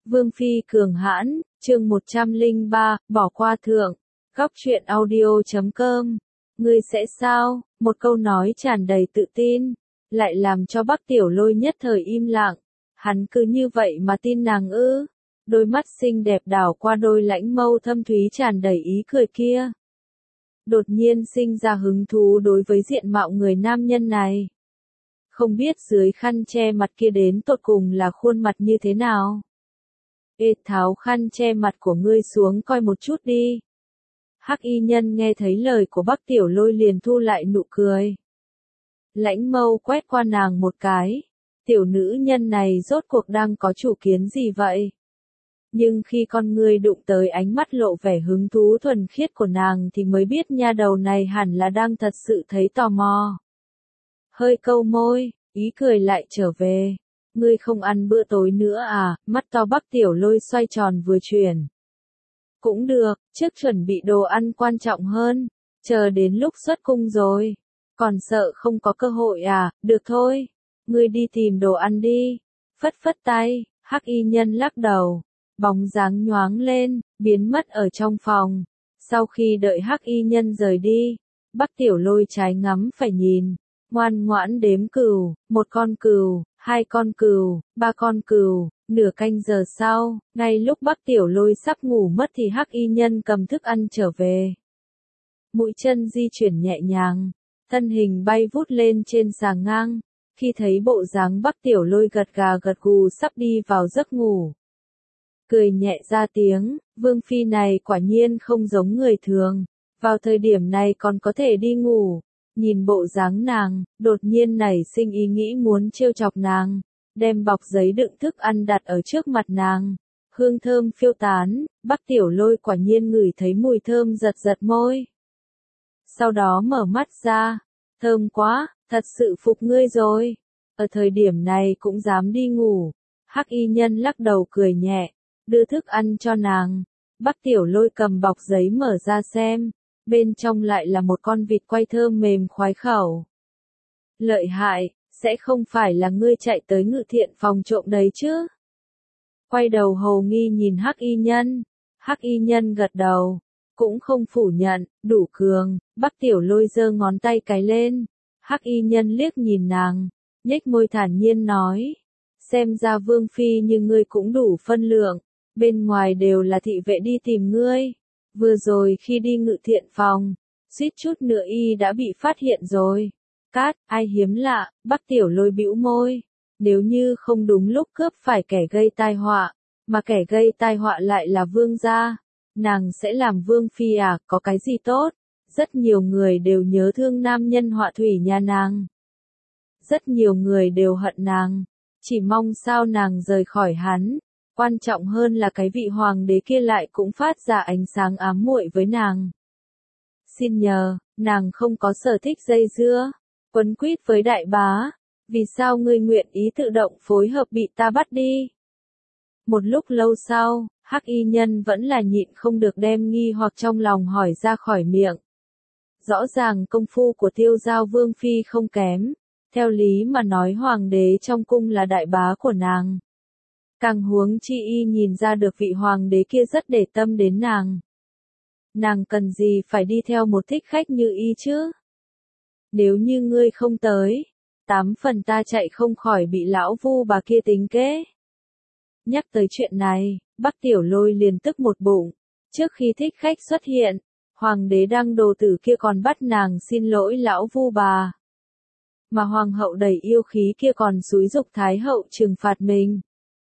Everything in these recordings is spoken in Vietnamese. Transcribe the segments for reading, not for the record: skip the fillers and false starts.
Vương phi cường hãn, chương 103, bỏ qua thượng. Góc truyện audio.com. Ngươi sẽ sao? Một câu nói tràn đầy tự tin, lại làm cho Bắc Tiểu Lôi nhất thời im lặng. Hắn cứ như vậy mà tin nàng ư? Đôi mắt xinh đẹp đảo qua đôi lãnh mâu thâm thúy tràn đầy ý cười kia. Đột nhiên sinh ra hứng thú đối với diện mạo người nam nhân này. Không biết dưới khăn che mặt kia đến tột cùng là khuôn mặt như thế nào. Ê, tháo khăn che mặt của ngươi xuống coi một chút đi. Hắc y nhân nghe thấy lời của Bắc Tiểu Lôi liền thu lại nụ cười. Lãnh mâu quét qua nàng một cái. Tiểu nữ nhân này rốt cuộc đang có chủ kiến gì vậy? Nhưng khi con ngươi đụng tới ánh mắt lộ vẻ hứng thú thuần khiết của nàng thì mới biết nha đầu này hẳn là đang thật sự thấy tò mò. Hơi câu môi, ý cười lại trở về. Ngươi không ăn bữa tối nữa à? Mắt to Bắc Tiểu Lôi xoay tròn vừa chuyển. Cũng được, trước chuẩn bị đồ ăn quan trọng hơn. Chờ đến lúc xuất cung rồi. Còn sợ không có cơ hội à? Được thôi. Ngươi đi tìm đồ ăn đi. Phất phất tay, Hắc y nhân lắc đầu. Bóng dáng nhoáng lên, biến mất ở trong phòng. Sau khi đợi Hắc y nhân rời đi, Bắc Tiểu Lôi trái ngắm phải nhìn. Ngoan ngoãn đếm cừu, một con cừu, hai con cừu, ba con cừu. Nửa canh giờ sau, ngay lúc Bắc Tiểu Lôi sắp ngủ mất thì Hắc y nhân cầm thức ăn trở về. Mũi chân di chuyển nhẹ nhàng, thân hình bay vút lên trên sàng ngang. Khi thấy bộ dáng Bắc Tiểu Lôi gật gà gật gù sắp đi vào giấc ngủ. Cười nhẹ ra tiếng, Vương phi này quả nhiên không giống người thường. Vào thời điểm này còn có thể đi ngủ. Nhìn bộ dáng nàng, đột nhiên nảy sinh ý nghĩ muốn trêu chọc nàng. Đem bọc giấy đựng thức ăn đặt ở trước mặt nàng. Hương thơm phiêu tán, Bắc Tiểu Lôi quả nhiên ngửi thấy mùi thơm giật giật môi. Sau đó mở mắt ra. Thơm quá, thật sự phục ngươi rồi. Ở thời điểm này cũng dám đi ngủ. Hắc y nhân lắc đầu cười nhẹ, đưa thức ăn cho nàng. Bắc Tiểu Lôi cầm bọc giấy mở ra xem. Bên trong lại là một con vịt quay thơm mềm khoái khẩu. Lợi hại, sẽ không phải là ngươi chạy tới ngự thiện phòng trộm đấy chứ? Quay đầu hồ nghi nhìn Hắc y nhân. Hắc y nhân gật đầu, cũng không phủ nhận, đủ cường. Bắc Tiểu Lôi giơ ngón tay cái lên. Hắc y nhân liếc nhìn nàng, nhếch môi thản nhiên nói. Xem ra Vương phi như ngươi cũng đủ phân lượng. Bên ngoài đều là thị vệ đi tìm ngươi. Vừa rồi khi đi ngự thiện phòng, suýt chút nữa y đã bị phát hiện rồi. Cát, ai hiếm lạ, Bắc Tiểu Lôi bĩu môi. Nếu như không đúng lúc cướp phải kẻ gây tai họa, mà kẻ gây tai họa lại là vương gia, nàng sẽ làm vương phi à? Có cái gì tốt? Rất nhiều người đều nhớ thương nam nhân họa thủy nhà nàng. Rất nhiều người đều hận nàng, chỉ mong sao nàng rời khỏi hắn. Quan trọng hơn là cái vị hoàng đế kia lại cũng phát ra ánh sáng ám muội với nàng. Xin nhờ, nàng không có sở thích dây dưa, quấn quýt với đại bá. Vì sao ngươi nguyện ý tự động phối hợp bị ta bắt đi? Một lúc lâu sau, Hắc y nhân vẫn là nhịn không được đem nghi hoặc trong lòng hỏi ra khỏi miệng. Rõ ràng công phu của Tiêu Giao Vương phi không kém. Theo lý mà nói hoàng đế trong cung là đại bá của nàng. Càng huống chi y nhìn ra được vị hoàng đế kia rất để tâm đến nàng. Nàng cần gì phải đi theo một thích khách như y chứ? Nếu như ngươi không tới, 8 phần ta chạy không khỏi bị lão vu bà kia tính kế. Nhắc tới chuyện này, Bắc Tiểu Lôi liền tức một bụng. Trước khi thích khách xuất hiện, hoàng đế đăng đồ tử kia còn bắt nàng xin lỗi lão vu bà. Mà hoàng hậu đầy yêu khí kia còn xúi giục thái hậu trừng phạt mình.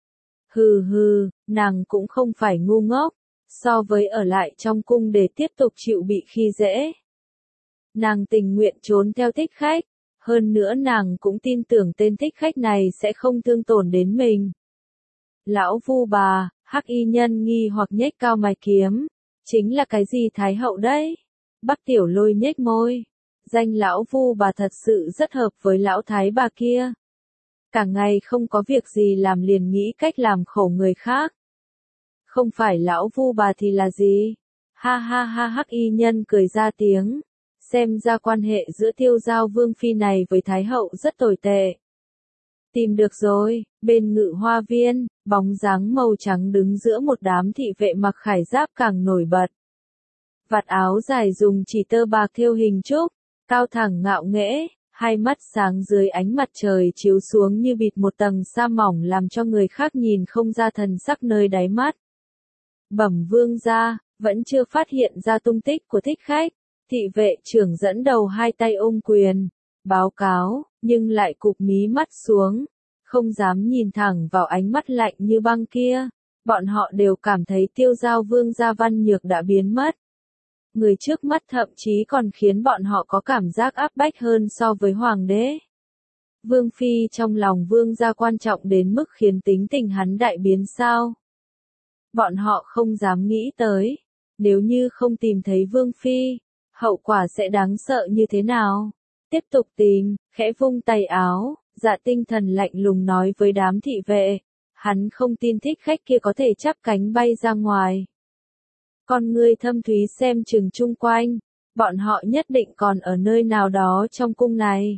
Hừ hừ, nàng cũng không phải ngu ngốc, so với ở lại trong cung để tiếp tục chịu bị khi dễ. Nàng tình nguyện trốn theo thích khách, hơn nữa nàng cũng tin tưởng tên thích khách này sẽ không thương tổn đến mình. Lão vu bà, Hắc y nhân nghi hoặc nhếch cao mày kiếm, chính là cái gì thái hậu đấy? Bắc Tiểu Lôi nhếch môi, danh lão vu bà thật sự rất hợp với lão thái bà kia. Cả ngày không có việc gì làm liền nghĩ cách làm khổ người khác. Không phải lão vu bà thì là gì? Ha ha ha, Hắc y nhân cười ra tiếng. Xem ra quan hệ giữa Tiêu Giao Vương phi này với Thái hậu rất tồi tệ. Tìm được rồi, bên Ngự Hoa Viên, bóng dáng màu trắng đứng giữa một đám thị vệ mặc khải giáp càng nổi bật. Vạt áo dài dùng chỉ tơ bạc thêu hình trúc, cao thẳng ngạo nghễ, hai mắt sáng dưới ánh mặt trời chiếu xuống như bịt một tầng sa mỏng làm cho người khác nhìn không ra thần sắc nơi đáy mắt. Bẩm vương gia, vẫn chưa phát hiện ra tung tích của thích khách, thị vệ trưởng dẫn đầu hai tay ôm quyền, báo cáo, nhưng lại cụp mí mắt xuống, không dám nhìn thẳng vào ánh mắt lạnh như băng kia. Bọn họ đều cảm thấy tiêu giao vương gia Văn Nhược đã biến mất. Người trước mắt thậm chí còn khiến bọn họ có cảm giác áp bách hơn so với hoàng đế. Vương phi trong lòng vương gia quan trọng đến mức khiến tính tình hắn đại biến sao? Bọn họ không dám nghĩ tới, nếu như không tìm thấy vương phi, hậu quả sẽ đáng sợ như thế nào? Tiếp tục tìm, khẽ vung tay áo, Dạ Tinh Thần lạnh lùng nói với đám thị vệ, hắn không tin thích khách kia có thể chắp cánh bay ra ngoài. Con ngươi thâm thúy xem chừng chung quanh, bọn họ nhất định còn ở nơi nào đó trong cung này.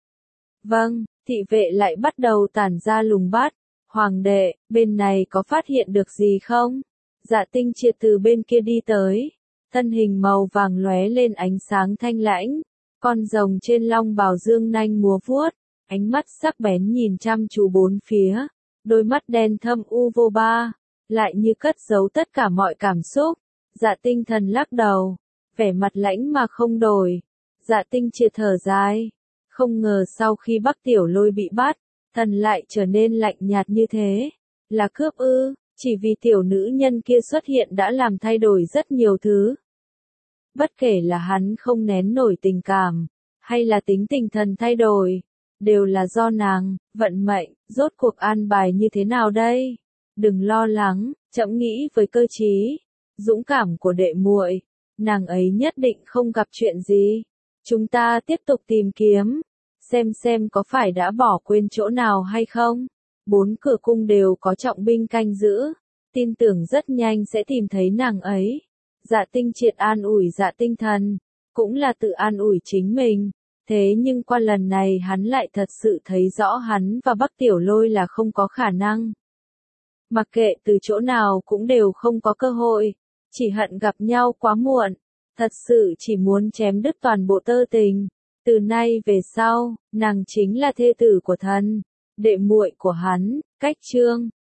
Vâng, thị vệ lại bắt đầu tản ra lùng bắt. Hoàng đệ, bên này có phát hiện được gì không? Dạ Tinh Triệt từ bên kia đi tới, thân hình màu vàng lóe lên ánh sáng thanh lãnh, con rồng trên long bào dương nanh múa vuốt, ánh mắt sắc bén nhìn chăm chú bốn phía, đôi mắt đen thâm u vô ba, lại như cất giấu tất cả mọi cảm xúc. Dạ Tinh Thần lắc đầu, vẻ mặt lãnh mà không đổi. Dạ Tinh Triệt thở dài, không ngờ sau khi Bắc Tiểu Lôi bị bắt, thần lại trở nên lạnh nhạt như thế. Là cướp ư? Chỉ vì tiểu nữ nhân kia xuất hiện đã làm thay đổi rất nhiều thứ. Bất kể là hắn không nén nổi tình cảm, hay là tính tình thần thay đổi, đều là do nàng. Vận mệnh, rốt cuộc an bài như thế nào đây? Đừng lo lắng, trẫm nghĩ với cơ trí, dũng cảm của đệ muội, nàng ấy nhất định không gặp chuyện gì. Chúng ta tiếp tục tìm kiếm, xem có phải đã bỏ quên chỗ nào hay không. 4 cửa cung đều có trọng binh canh giữ, tin tưởng rất nhanh sẽ tìm thấy nàng ấy. Dạ Tinh Triệt an ủi Dạ Tinh Thần, cũng là tự an ủi chính mình. Thế nhưng qua lần này hắn lại thật sự thấy rõ hắn và Bắc Tiểu Lôi là không có khả năng. Mặc kệ từ chỗ nào cũng đều không có cơ hội, chỉ hận gặp nhau quá muộn, thật sự chỉ muốn chém đứt toàn bộ tơ tình. Từ nay về sau, nàng chính là thê tử của thần, đệ muội của hắn. Cách chương